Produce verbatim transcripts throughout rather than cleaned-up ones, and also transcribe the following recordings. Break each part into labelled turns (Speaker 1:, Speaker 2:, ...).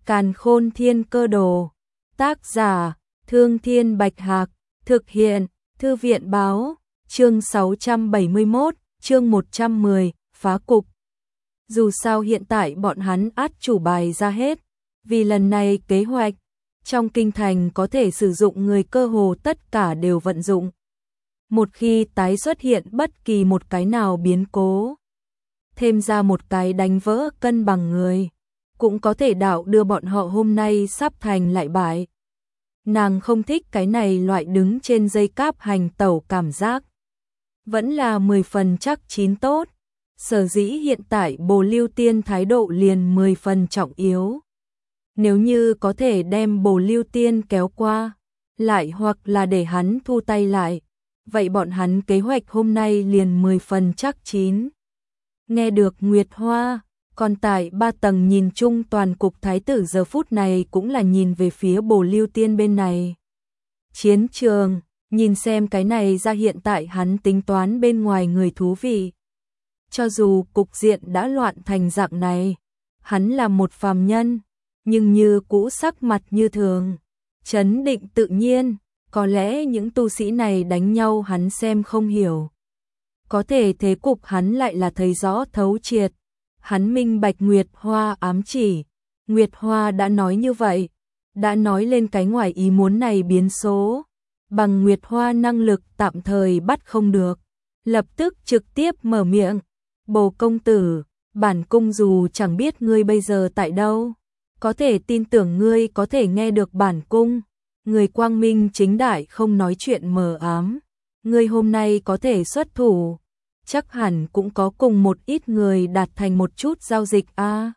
Speaker 1: Càn Khôn Thiên Cơ Đồ. Tác giả: Thương Thiên Bạch Hạc. Thực hiện: Thư viện Báo. Chương sáu trăm bảy mươi mốt, chương một trăm mười, phá cục. Dù sao hiện tại bọn hắn át chủ bài ra hết, vì lần này kế hoạch trong kinh thành có thể sử dụng người cơ hồ tất cả đều vận dụng. Một khi tái xuất hiện bất kỳ một cái nào biến cố, thêm ra một cái đánh vỡ cân bằng người, cũng có thể đạo đưa bọn họ hôm nay sắp thành lại bại. Nàng không thích cái này loại đứng trên dây cáp hành tẩu cảm giác. Vẫn là mười phần chắc chín tốt. Sở dĩ hiện tại Bồ Lưu Tiên thái độ liền mười phần trọng yếu. Nếu như có thể đem Bồ Lưu Tiên kéo qua, lại hoặc là để hắn thu tay lại, vậy bọn hắn kế hoạch hôm nay liền mười phần chắc chín. Nghe được Nguyệt Hoa, còn tại ba tầng nhìn chung toàn cục thái tử giờ phút này cũng là nhìn về phía Bồ Lưu Tiên bên này. Chiến trường, nhìn xem cái này ra hiện tại hắn tính toán bên ngoài người thú vị. Cho dù cục diện đã loạn thành dạng này, hắn là một phàm nhân, nhưng như cũ sắc mặt như thường, trấn định tự nhiên, có lẽ những tu sĩ này đánh nhau hắn xem không hiểu. Có thể thế cục hắn lại là thấy rõ thấu triệt, hắn minh bạch Nguyệt Hoa ám chỉ, Nguyệt Hoa đã nói như vậy, đã nói lên cái ngoài ý muốn này biến số, bằng Nguyệt Hoa năng lực tạm thời bắt không được, lập tức trực tiếp mở miệng. Bồ công tử, bản cung dù chẳng biết ngươi bây giờ tại đâu, có thể tin tưởng ngươi có thể nghe được bản cung, người quang minh chính đại không nói chuyện mờ ám, ngươi hôm nay có thể xuất thủ, chắc hẳn cũng có cùng một ít người đạt thành một chút giao dịch a. À,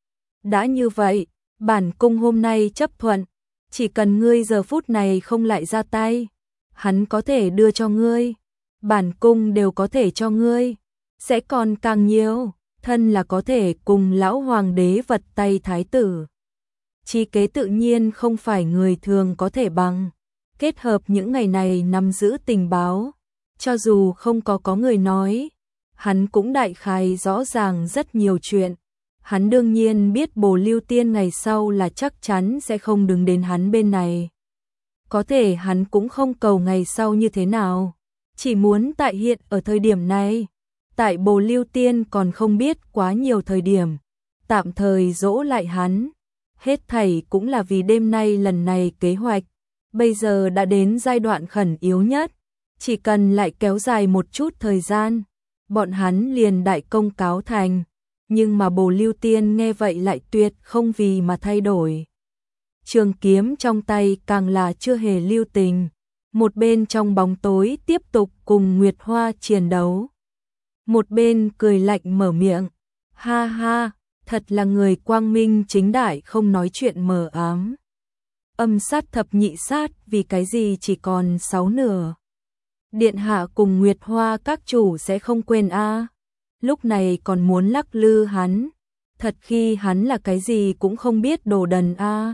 Speaker 1: đã như vậy, bản cung hôm nay chấp thuận, chỉ cần ngươi giờ phút này không lại ra tay, hắn có thể đưa cho ngươi, bản cung đều có thể cho ngươi. Sẽ còn càng nhiều, thân là có thể cùng lão hoàng đế vật tay thái tử. Chi kế tự nhiên không phải người thường có thể bằng, kết hợp những ngày này nắm giữ tình báo, cho dù không có có người nói, hắn cũng đại khái rõ ràng rất nhiều chuyện. Hắn đương nhiên biết Bồ Lưu Tiên ngày sau là chắc chắn sẽ không đứng đến hắn bên này. Có thể hắn cũng không cầu ngày sau như thế nào, chỉ muốn tại hiện ở thời điểm này. Tại Bồ Lưu Tiên còn không biết quá nhiều thời điểm, tạm thời dỗ lại hắn, hết thảy cũng là vì đêm nay lần này kế hoạch, bây giờ đã đến giai đoạn khẩn yếu nhất, chỉ cần lại kéo dài một chút thời gian, bọn hắn liền đại công cáo thành, nhưng mà Bồ Lưu Tiên nghe vậy lại tuyệt không vì mà thay đổi. Trường kiếm trong tay càng là chưa hề lưu tình, một bên trong bóng tối tiếp tục cùng Nguyệt Hoa chiến đấu. Một bên cười lạnh mở miệng, ha ha, thật là người quang minh chính đại không nói chuyện mờ ám. Âm sát thập nhị sát vì cái gì chỉ còn sáu nửa. Điện hạ cùng Nguyệt Hoa các chủ sẽ không quên a. À. Lúc này còn muốn lắc lư hắn, thật khi hắn là cái gì cũng không biết đồ đần a. À.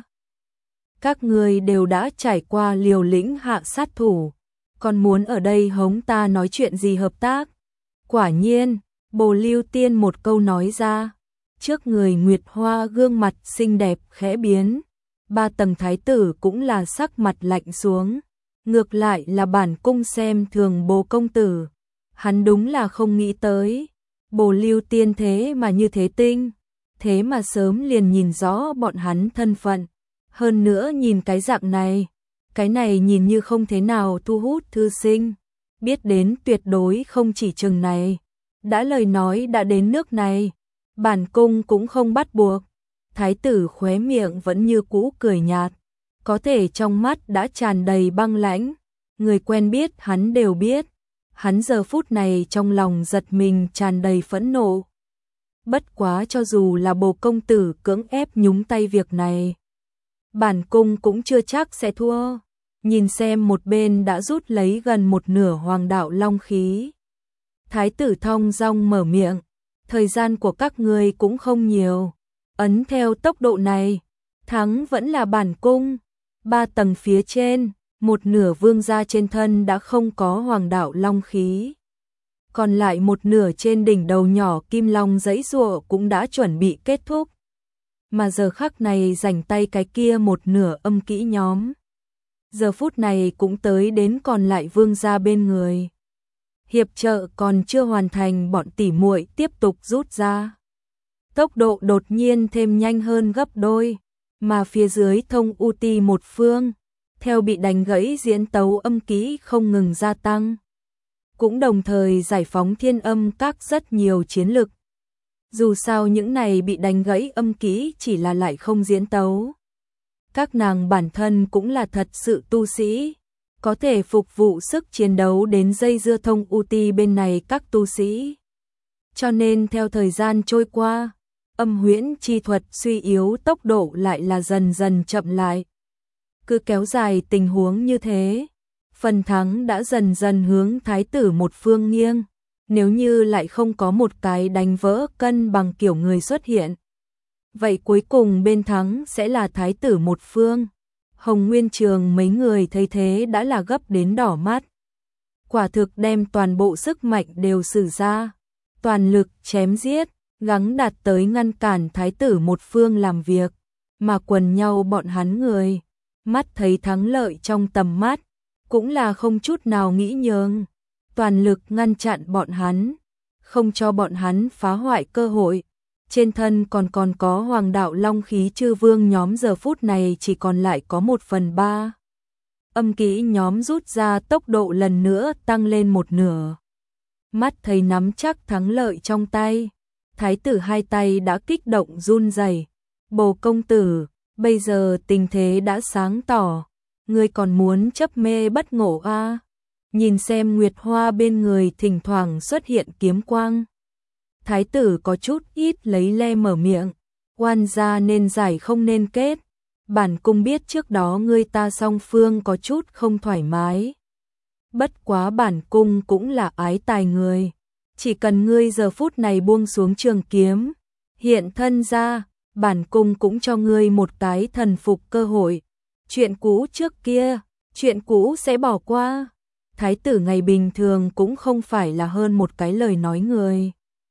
Speaker 1: Các người đều đã trải qua liều lĩnh hạ sát thủ, còn muốn ở đây hống ta nói chuyện gì hợp tác. Quả nhiên, Bồ Lưu Tiên một câu nói ra, trước người Nguyệt Hoa gương mặt xinh đẹp khẽ biến, ba tầng thái tử cũng là sắc mặt lạnh xuống, ngược lại là bản cung xem thường Bồ công tử, hắn đúng là không nghĩ tới, Bồ Lưu Tiên thế mà như thế tinh, thế mà sớm liền nhìn rõ bọn hắn thân phận, hơn nữa nhìn cái dạng này, cái này nhìn như không thế nào thu hút thư sinh. Biết đến tuyệt đối không chỉ chừng này, đã lời nói đã đến nước này, bản cung cũng không bắt buộc. Thái tử khóe miệng vẫn như cũ cười nhạt, có thể trong mắt đã tràn đầy băng lãnh, người quen biết hắn đều biết, hắn giờ phút này trong lòng giật mình tràn đầy phẫn nộ. Bất quá cho dù là Bồ công tử cưỡng ép nhúng tay việc này, bản cung cũng chưa chắc sẽ thua. Nhìn xem một bên đã rút lấy gần một nửa hoàng đạo long khí. Thái tử thong dong mở miệng, thời gian của các ngươi cũng không nhiều. Ấn theo tốc độ này, thắng vẫn là bản cung. Ba tầng phía trên, một nửa vương gia trên thân đã không có hoàng đạo long khí. Còn lại một nửa trên đỉnh đầu nhỏ kim long giãy giụa cũng đã chuẩn bị kết thúc. mà giờ khắc này rảnh tay cái kia một nửa âm kỹ nhóm. Giờ phút này cũng tới đến còn lại vương gia bên người. Hiệp trợ còn chưa hoàn thành, bọn tỉ muội tiếp tục rút ra. Tốc độ đột nhiên thêm nhanh hơn gấp đôi, mà phía dưới thông u ti một phương, theo bị đánh gãy diễn tấu âm kỹ không ngừng gia tăng. Cũng đồng thời giải phóng thiên âm các rất nhiều chiến lực. Dù sao những này bị đánh gãy âm kỹ chỉ là lại không diễn tấu. Các nàng bản thân cũng là thật sự tu sĩ, có thể phục vụ sức chiến đấu đến dây dưa thông u ti bên này các tu sĩ. Cho nên theo thời gian trôi qua, âm huyễn chi thuật suy yếu tốc độ lại là dần dần chậm lại. Cứ kéo dài tình huống như thế, phần thắng đã dần dần hướng thái tử một phương nghiêng, nếu như lại không có một cái đánh vỡ cân bằng kiểu người xuất hiện. Vậy cuối cùng bên thắng sẽ là thái tử một phương. Hồng Nguyên Trường mấy người thấy thế đã là gấp đến đỏ mắt. Quả thực đem toàn bộ sức mạnh đều sử ra, toàn lực chém giết, gắng đạt tới ngăn cản thái tử một phương làm việc, mà quần nhau bọn hắn người, mắt thấy thắng lợi trong tầm mắt, cũng là không chút nào nghĩ nhường, toàn lực ngăn chặn bọn hắn, không cho bọn hắn phá hoại cơ hội. Trên thân còn còn có hoàng đạo long khí chư vương nhóm giờ phút này chỉ còn lại có một phần ba. Âm kỹ nhóm rút ra tốc độ lần nữa tăng lên một nửa. Mắt thấy nắm chắc thắng lợi trong tay, thái tử hai tay đã kích động run rẩy. Bồ công tử, bây giờ tình thế đã sáng tỏ, ngươi còn muốn chấp mê bất ngộ a? À? Nhìn xem nguyệt hoa bên người thỉnh thoảng xuất hiện kiếm quang. Thái tử có chút ít lấy le mở miệng, oan gia nên giải không nên kết, bản cung biết trước đó ngươi ta song phương có chút không thoải mái. Bất quá bản cung cũng là ái tài người, chỉ cần ngươi giờ phút này buông xuống trường kiếm, hiện thân ra, bản cung cũng cho ngươi một cái thần phục cơ hội. Chuyện cũ trước kia, chuyện cũ sẽ bỏ qua. Thái tử ngày bình thường cũng không phải là hơn một cái lời nói người.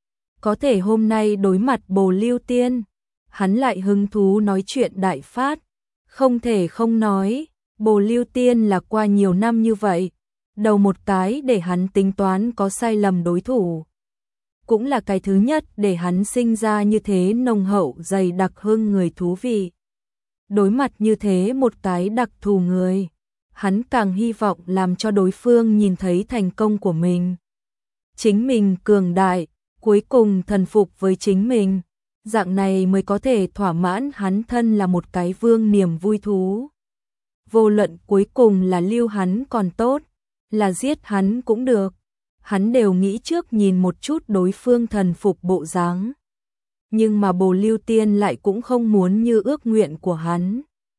Speaker 1: Có thể hôm nay đối mặt Bồ Lưu Tiên, hắn lại hứng thú nói chuyện đại phát, không thể không nói, Bồ Lưu Tiên là qua nhiều năm như vậy, đầu một cái để hắn tính toán có sai lầm đối thủ. Cũng là cái thứ nhất để hắn sinh ra như thế nồng hậu dày đặc hương người thú vị. Đối mặt như thế một cái đặc thù người, hắn càng hy vọng làm cho đối phương nhìn thấy thành công của mình. Chính mình cường đại, cuối cùng thần phục với chính mình, dạng này mới có thể thỏa mãn hắn thân là một cái vương niềm vui thú. Vô luận cuối cùng là lưu hắn còn tốt, là giết hắn cũng được, hắn đều nghĩ trước nhìn một chút đối phương thần phục bộ dáng. Nhưng mà Bồ Lưu Tiên lại cũng không muốn như ước nguyện của hắn.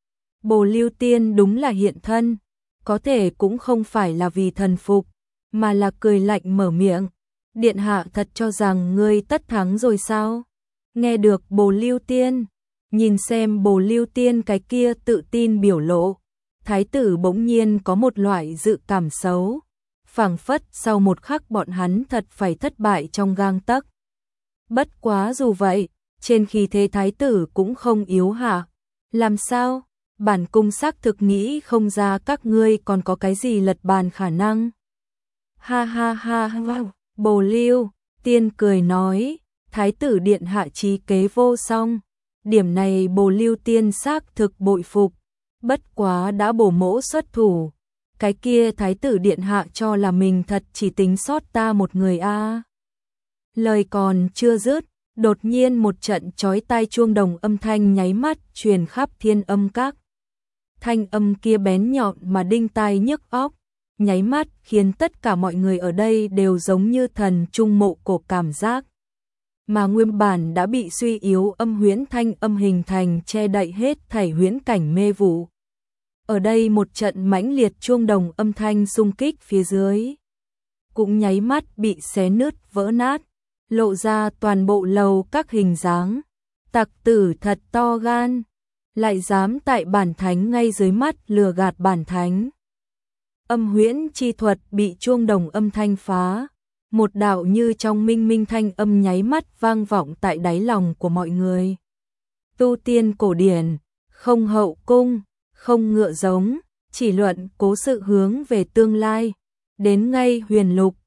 Speaker 1: Bồ Lưu Tiên đúng là hiện thân, có thể cũng không phải là vì thần phục, mà là cười lạnh mở miệng. Điện hạ thật cho rằng ngươi tất thắng rồi sao? Nghe được Bồ Lưu Tiên, nhìn xem Bồ Lưu Tiên cái kia tự tin biểu lộ, thái tử bỗng nhiên có một loại dự cảm xấu, phảng phất sau một khắc bọn hắn thật phải thất bại trong gang tấc. Bất quá dù vậy, trên khí thế thái tử cũng không yếu hạ. Làm sao? Bản cung xác thực nghĩ không ra các ngươi còn có cái gì lật bàn khả năng. Ha ha ha ha. Bồ Lưu Tiên cười nói, thái tử điện hạ trí kế vô song, điểm này Bồ Lưu Tiên xác thực bội phục, bất quá đã bổ mỗ xuất thủ, cái kia thái tử điện hạ cho là mình thật chỉ tính sót ta một người a. À. Lời còn chưa dứt, đột nhiên một trận chói tai chuông đồng âm thanh nháy mắt truyền khắp thiên âm các. Thanh âm kia bén nhọn mà đinh tai nhức óc, nháy mắt khiến tất cả mọi người ở đây đều giống như thần trung mộ cổ cảm giác. Mà nguyên bản đã bị suy yếu âm huyễn thanh âm hình thành che đậy hết thảy huyễn cảnh mê vụ. Ở đây một trận mãnh liệt chuông đồng âm thanh xung kích phía dưới, cũng nháy mắt bị xé nứt vỡ nát, lộ ra toàn bộ lầu các hình dáng. Tặc tử thật to gan, lại dám tại bản thánh ngay dưới mắt lừa gạt bản thánh. Âm huyễn chi thuật bị chuông đồng âm thanh phá, một đạo như trong minh minh thanh âm nháy mắt vang vọng tại đáy lòng của mọi người. tu tiên cổ điển, không hậu cung, không ngựa giống, chỉ luận cố sự hướng về tương lai. Đến ngay huyền lục,